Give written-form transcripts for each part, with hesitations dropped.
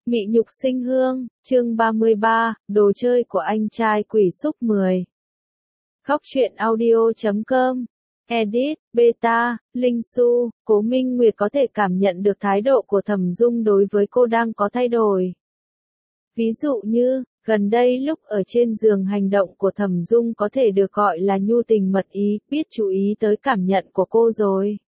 Mị nhục sinh hương, chương 33, đồ chơi của anh trai quỷ xúc 10. Góc truyện audio.com. Edit, Beta, Linh Su, Cố Minh Nguyệt có thể cảm nhận được thái độ của Thẩm Dung đối với cô đang có thay đổi. Ví dụ như, gần đây lúc ở trên giường hành động của Thẩm Dung có thể được gọi là nhu tình mật ý, biết chú ý tới cảm nhận của cô rồi.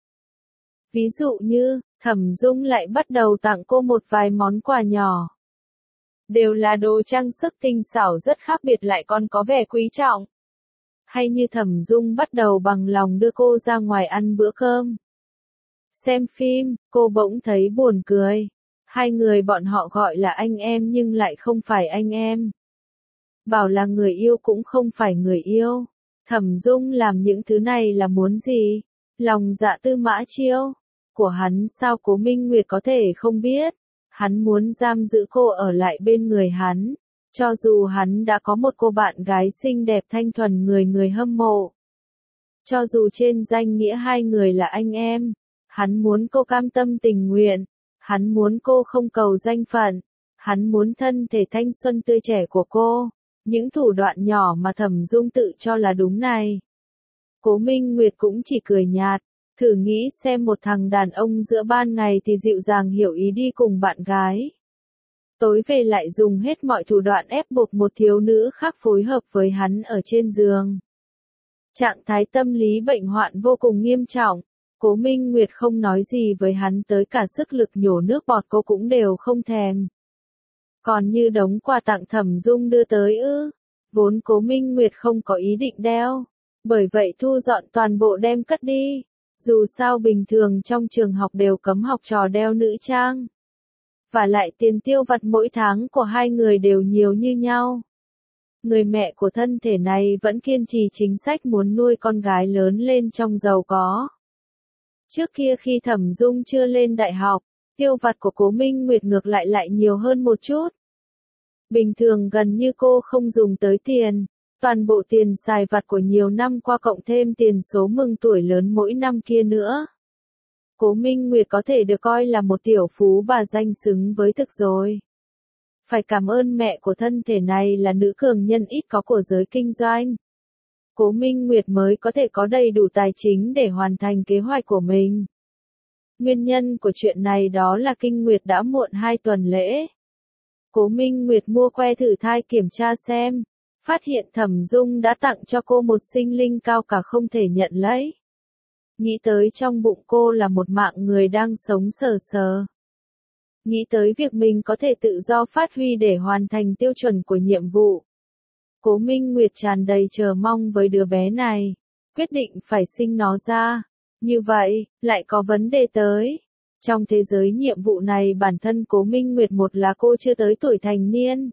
Ví dụ như, Thẩm Dung lại bắt đầu tặng cô một vài món quà nhỏ. Đều là đồ trang sức tinh xảo rất khác biệt lại còn có vẻ quý trọng. Hay như Thẩm Dung bắt đầu bằng lòng đưa cô ra ngoài ăn bữa cơm. Xem phim, cô bỗng thấy buồn cười. Hai người bọn họ gọi là anh em nhưng lại không phải anh em. Bảo là người yêu cũng không phải người yêu. Thẩm Dung làm những thứ này là muốn gì? Lòng dạ Tư Mã Chiêu của hắn sao Cố Minh Nguyệt có thể không biết. Hắn muốn giam giữ cô ở lại bên người hắn. Cho dù hắn đã có một cô bạn gái xinh đẹp thanh thuần người hâm mộ. Cho dù trên danh nghĩa hai người là anh em. Hắn muốn cô cam tâm tình nguyện. Hắn muốn cô không cầu danh phận. Hắn muốn thân thể thanh xuân tươi trẻ của cô. Những thủ đoạn nhỏ mà Thẩm Dung tự cho là đúng này. Cố Minh Nguyệt cũng chỉ cười nhạt. Thử nghĩ xem một thằng đàn ông giữa ban ngày thì dịu dàng hiểu ý đi cùng bạn gái. Tối về lại dùng hết mọi thủ đoạn ép buộc một thiếu nữ khác phối hợp với hắn ở trên giường. Trạng thái tâm lý bệnh hoạn vô cùng nghiêm trọng. Cố Minh Nguyệt không nói gì với hắn tới cả sức lực nhổ nước bọt cô cũng đều không thèm. Còn như đống quà tặng Thẩm Dung đưa tới ư. Vốn Cố Minh Nguyệt không có ý định đeo. Bởi vậy thu dọn toàn bộ đem cất đi. Dù sao bình thường trong trường học đều cấm học trò đeo nữ trang. Và lại tiền tiêu vặt mỗi tháng của hai người đều nhiều như nhau. Người mẹ của thân thể này vẫn kiên trì chính sách muốn nuôi con gái lớn lên trong giàu có. Trước kia khi Thẩm Dung chưa lên đại học, tiêu vặt của Cố Minh Nguyệt ngược lại nhiều hơn một chút. Bình thường gần như cô không dùng tới tiền. Toàn bộ tiền xài vặt của nhiều năm qua cộng thêm tiền số mừng tuổi lớn mỗi năm kia nữa. Cố Minh Nguyệt có thể được coi là một tiểu phú bà danh xứng với thực rồi. Phải cảm ơn mẹ của thân thể này là nữ cường nhân ít có của giới kinh doanh. Cố Minh Nguyệt mới có thể có đầy đủ tài chính để hoàn thành kế hoạch của mình. Nguyên nhân của chuyện này đó là Kinh Nguyệt đã muộn 2 tuần lễ. Cố Minh Nguyệt mua que thử thai kiểm tra xem. Phát hiện Thẩm Dung đã tặng cho cô một sinh linh cao cả không thể nhận lấy. Nghĩ tới trong bụng cô là một mạng người đang sống sờ sờ. Nghĩ tới việc mình có thể tự do phát huy để hoàn thành tiêu chuẩn của nhiệm vụ. Cố Minh Nguyệt tràn đầy chờ mong với đứa bé này. Quyết định phải sinh nó ra. Như vậy, lại có vấn đề tới. Trong thế giới nhiệm vụ này bản thân Cố Minh Nguyệt một là cô chưa tới tuổi thành niên.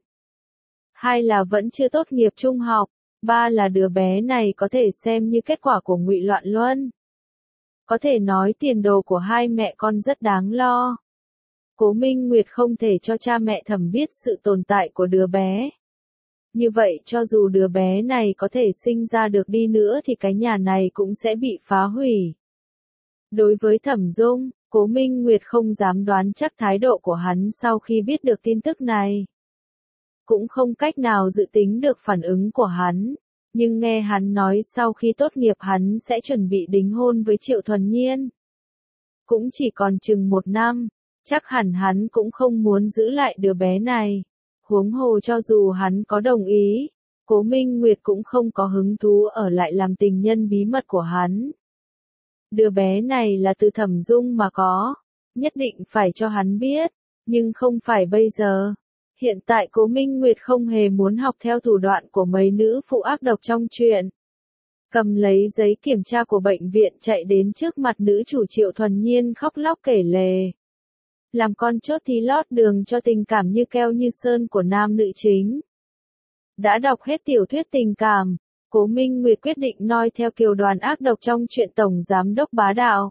2 là vẫn chưa tốt nghiệp trung học, 3 là đứa bé này có thể xem như kết quả của ngụy loạn luân. Có thể nói tiền đồ của hai mẹ con rất đáng lo. Cố Minh Nguyệt không thể cho cha mẹ Thẩm biết sự tồn tại của đứa bé. Như vậy cho dù đứa bé này có thể sinh ra được đi nữa thì cái nhà này cũng sẽ bị phá hủy. Đối với Thẩm Dung, Cố Minh Nguyệt không dám đoán chắc thái độ của hắn sau khi biết được tin tức này. Cũng không cách nào dự tính được phản ứng của hắn, nhưng nghe hắn nói sau khi tốt nghiệp hắn sẽ chuẩn bị đính hôn với Triệu Thuần Nhiên. Cũng chỉ còn chừng 1 năm, chắc hẳn hắn cũng không muốn giữ lại đứa bé này. Huống hồ cho dù hắn có đồng ý, Cố Minh Nguyệt cũng không có hứng thú ở lại làm tình nhân bí mật của hắn. Đứa bé này là từ Thẩm Dung mà có, nhất định phải cho hắn biết, nhưng không phải bây giờ. Hiện tại Cố Minh Nguyệt không hề muốn học theo thủ đoạn của mấy nữ phụ ác độc trong truyện. Cầm lấy giấy kiểm tra của bệnh viện chạy đến trước mặt nữ chủ Triệu Thuần Nhiên khóc lóc kể lể. Làm con chốt thì lót đường cho tình cảm như keo như sơn của nam nữ chính. Đã đọc hết tiểu thuyết tình cảm, Cố Minh Nguyệt quyết định noi theo kiều đoàn ác độc trong truyện Tổng Giám Đốc bá đạo.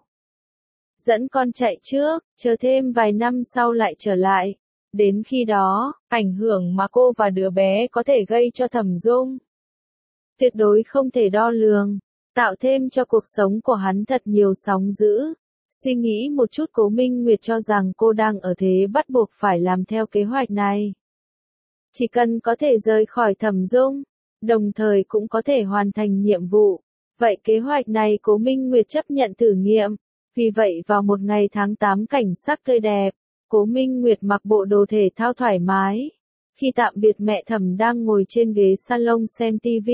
Dẫn con chạy trước, chờ thêm vài năm sau lại trở lại. Đến khi đó, ảnh hưởng mà cô và đứa bé có thể gây cho Thẩm Dung tuyệt đối không thể đo lường, tạo thêm cho cuộc sống của hắn thật nhiều sóng dữ. Suy nghĩ một chút Cố Minh Nguyệt cho rằng cô đang ở thế bắt buộc phải làm theo kế hoạch này. Chỉ cần có thể rời khỏi Thẩm Dung, đồng thời cũng có thể hoàn thành nhiệm vụ. Vậy kế hoạch này Cố Minh Nguyệt chấp nhận thử nghiệm. Vì vậy vào một ngày tháng 8 cảnh sắc tươi đẹp, Cố Minh Nguyệt mặc bộ đồ thể thao thoải mái. Khi tạm biệt mẹ Thẩm đang ngồi trên ghế salon xem TV,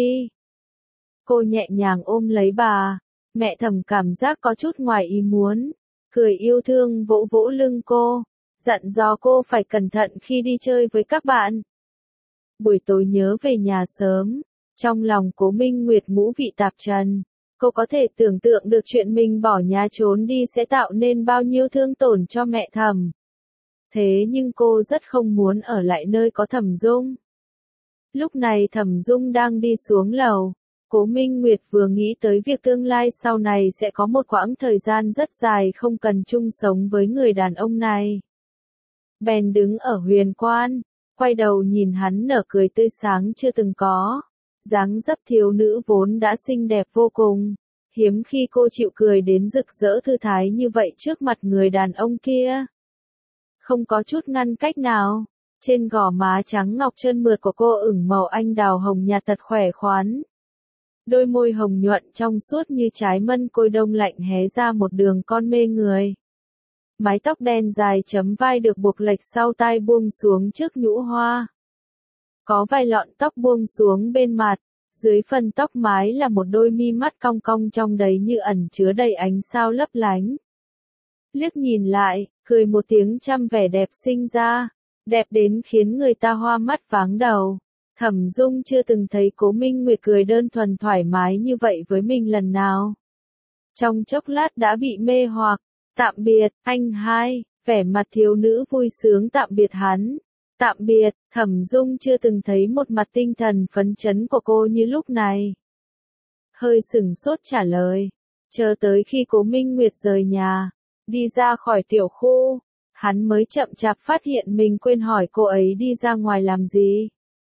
cô nhẹ nhàng ôm lấy bà. Mẹ Thẩm cảm giác có chút ngoài ý muốn, cười yêu thương vỗ vỗ lưng cô, dặn dò cô phải cẩn thận khi đi chơi với các bạn. Buổi tối nhớ về nhà sớm, trong lòng Cố Minh Nguyệt ngũ vị tạp trần. Cô có thể tưởng tượng được chuyện mình bỏ nhà trốn đi sẽ tạo nên bao nhiêu thương tổn cho mẹ Thẩm. Thế nhưng cô rất không muốn ở lại nơi có Thẩm Dung. Lúc này Thẩm Dung đang đi xuống lầu. Cố Minh Nguyệt vừa nghĩ tới việc tương lai sau này sẽ có một quãng thời gian rất dài không cần chung sống với người đàn ông này. Bèn đứng ở Huyền Quan, quay đầu nhìn hắn nở cười tươi sáng chưa từng có. Dáng dấp thiếu nữ vốn đã xinh đẹp vô cùng. Hiếm khi cô chịu cười đến rực rỡ thư thái như vậy trước mặt người đàn ông kia. Không có chút ngăn cách nào. Trên gò má trắng ngọc trơn mượt của cô ửng màu anh đào hồng nhạt thật khỏe khoắn. Đôi môi hồng nhuận trong suốt như trái mân côi đông lạnh hé ra một đường con mê người. Mái tóc đen dài chấm vai được buộc lệch sau tai buông xuống trước nhũ hoa. Có vài lọn tóc buông xuống bên mặt, dưới phần tóc mái là một đôi mi mắt cong cong trong đấy như ẩn chứa đầy ánh sao lấp lánh. Liếc nhìn lại, cười một tiếng trăm vẻ đẹp sinh ra, đẹp đến khiến người ta hoa mắt váng đầu. Thẩm Dung chưa từng thấy Cố Minh Nguyệt cười đơn thuần thoải mái như vậy với mình lần nào. Trong chốc lát đã bị mê hoặc. Tạm biệt, anh hai, vẻ mặt thiếu nữ vui sướng tạm biệt hắn. Tạm biệt, Thẩm Dung chưa từng thấy một mặt tinh thần phấn chấn của cô như lúc này. Hơi sửng sốt trả lời. Chờ tới khi Cố Minh Nguyệt rời nhà, đi ra khỏi tiểu khu, hắn mới chậm chạp phát hiện mình quên hỏi cô ấy đi ra ngoài làm gì.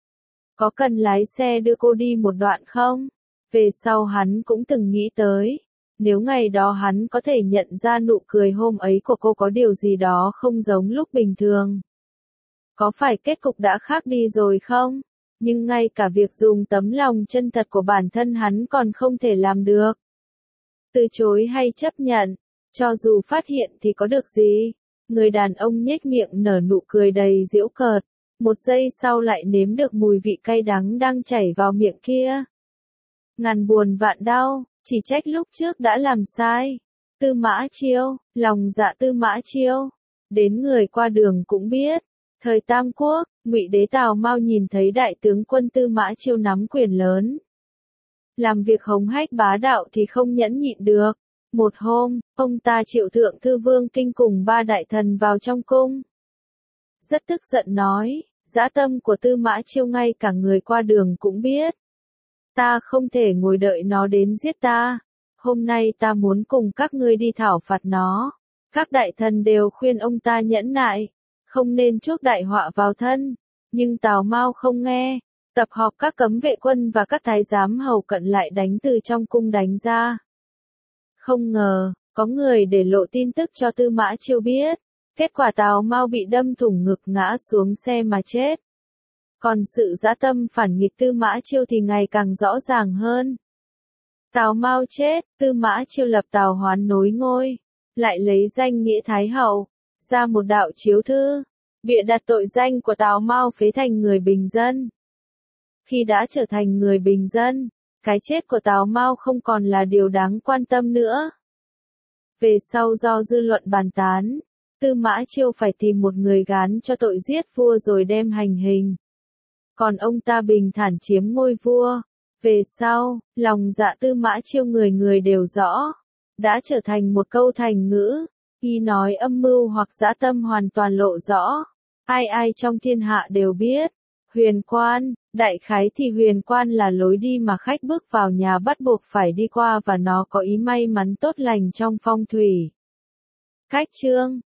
Có cần lái xe đưa cô đi một đoạn không? Về sau hắn cũng từng nghĩ tới. Nếu ngày đó hắn có thể nhận ra nụ cười hôm ấy của cô có điều gì đó không giống lúc bình thường. Có phải kết cục đã khác đi rồi không? Nhưng ngay cả việc dùng tấm lòng chân thật của bản thân hắn còn không thể làm được. Từ chối hay chấp nhận, cho dù phát hiện thì có được gì? Người đàn ông nhếch miệng nở nụ cười đầy giễu cợt, một giây sau lại nếm được mùi vị cay đắng đang chảy vào miệng kia. Ngàn buồn vạn đau, chỉ trách lúc trước đã làm sai. Tư Mã Chiêu, lòng dạ Tư Mã Chiêu, đến người qua đường cũng biết. Thời Tam Quốc, Ngụy đế Tào Mao nhìn thấy đại tướng quân Tư Mã Chiêu nắm quyền lớn, làm việc hống hách bá đạo thì không nhẫn nhịn được. Một hôm, ông ta triệu thượng thư Vương Kinh cùng 3 đại thần vào trong cung. Rất tức giận nói, dã tâm của Tư Mã Chiêu ngay cả người qua đường cũng biết. Ta không thể ngồi đợi nó đến giết ta. Hôm nay ta muốn cùng các ngươi đi thảo phạt nó. Các đại thần đều khuyên ông ta nhẫn nại, không nên chuốc đại họa vào thân. Nhưng Tào Mao không nghe. Tập họp các cấm vệ quân và các thái giám hầu cận lại đánh từ trong cung đánh ra. Không ngờ, có người để lộ tin tức cho Tư Mã Chiêu biết. Kết quả Tào Mao bị đâm thủng ngực ngã xuống xe mà chết. Còn sự dã tâm phản nghịch Tư Mã Chiêu thì ngày càng rõ ràng hơn. Tào Mao chết, Tư Mã Chiêu lập Tào Hoán nối ngôi, lại lấy danh nghĩa Thái Hậu, ra một đạo chiếu thư, bịa đặt tội danh của Tào Mao phế thành người bình dân. Khi đã trở thành người bình dân, cái chết của Tào Mao không còn là điều đáng quan tâm nữa. Về sau do dư luận bàn tán, Tư Mã Chiêu phải tìm một người gán cho tội giết vua rồi đem hành hình. Còn ông ta bình thản chiếm ngôi vua. Về sau, lòng dạ Tư Mã Chiêu người người đều rõ, đã trở thành một câu thành ngữ, khi nói âm mưu hoặc dã tâm hoàn toàn lộ rõ. Ai ai trong thiên hạ đều biết. Huyền Quan, đại khái thì Huyền Quan là lối đi mà khách bước vào nhà bắt buộc phải đi qua và nó có ý may mắn tốt lành trong phong thủy. Cách chương